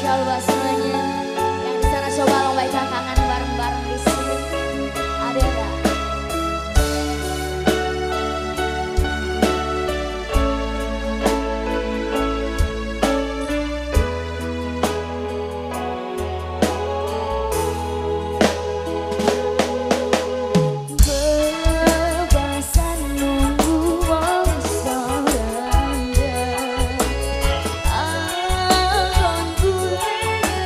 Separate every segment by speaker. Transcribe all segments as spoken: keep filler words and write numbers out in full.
Speaker 1: spesial buat semuanya yang di sana coba lombakan tangan bareng-bareng di sini. Ada nggak?
Speaker 2: Aku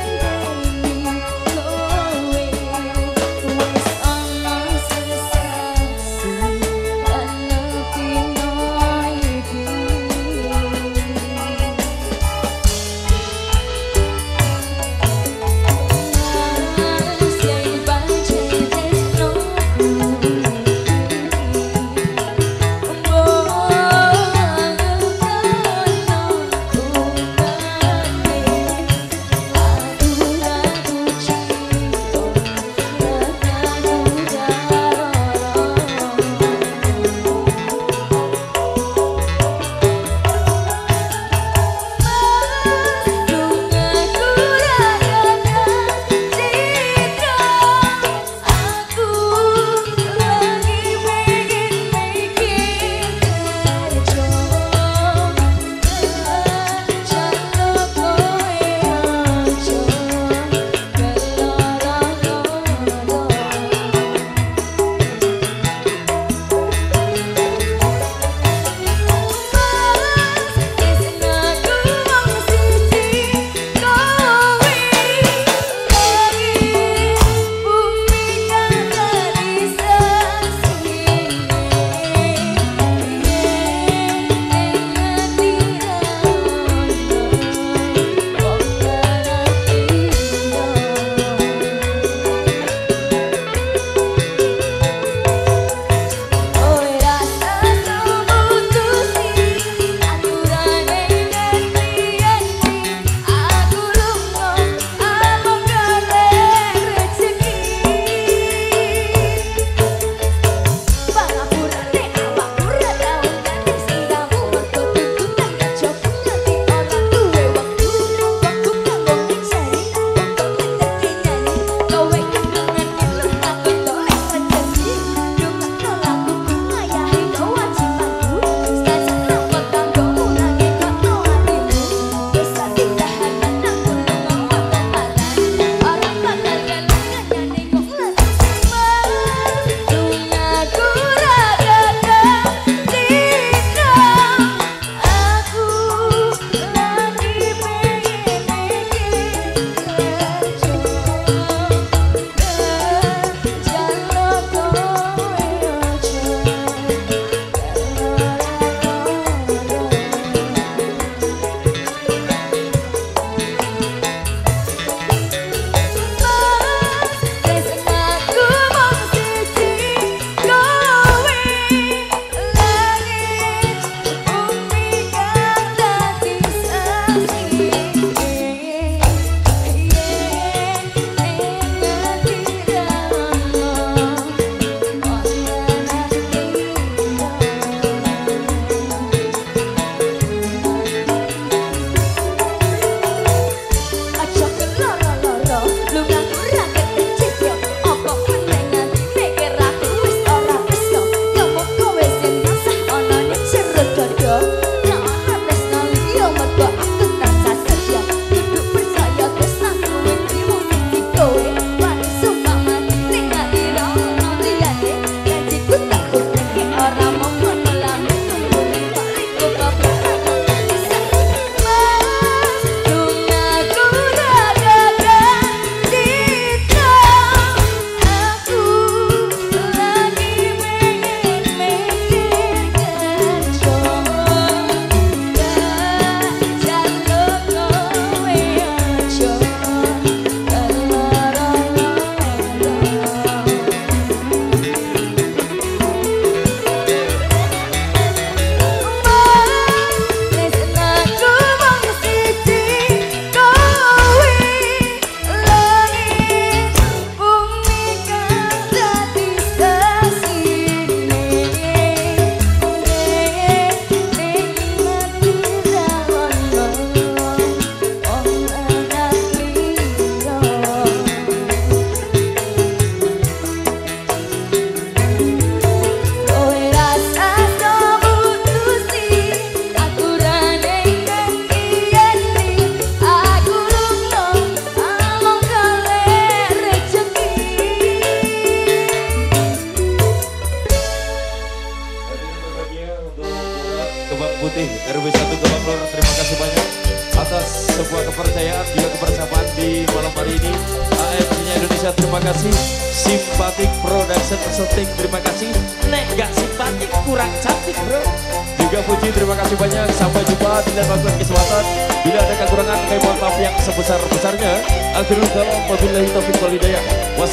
Speaker 2: sebuah kepercayaan juga kebersamaan di malam hari ini. A M G-nya Indonesia terima kasih. Simpatik Production Shooting terima kasih. Nek gak simpatik kurang cantik bro. Juga Fuji terima kasih banyak. Sampai jumpa di lain waktu kesempatan. Bila ada kekurangan kami mohon maaf yang sebesar-besarnya. Akhirul kalam wabillahi taufiq wal hidayah.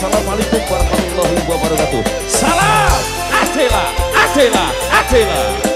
Speaker 2: Wassalamualaikum warahmatullahi wabarakatuh. Salam Adela, Adela, Adela.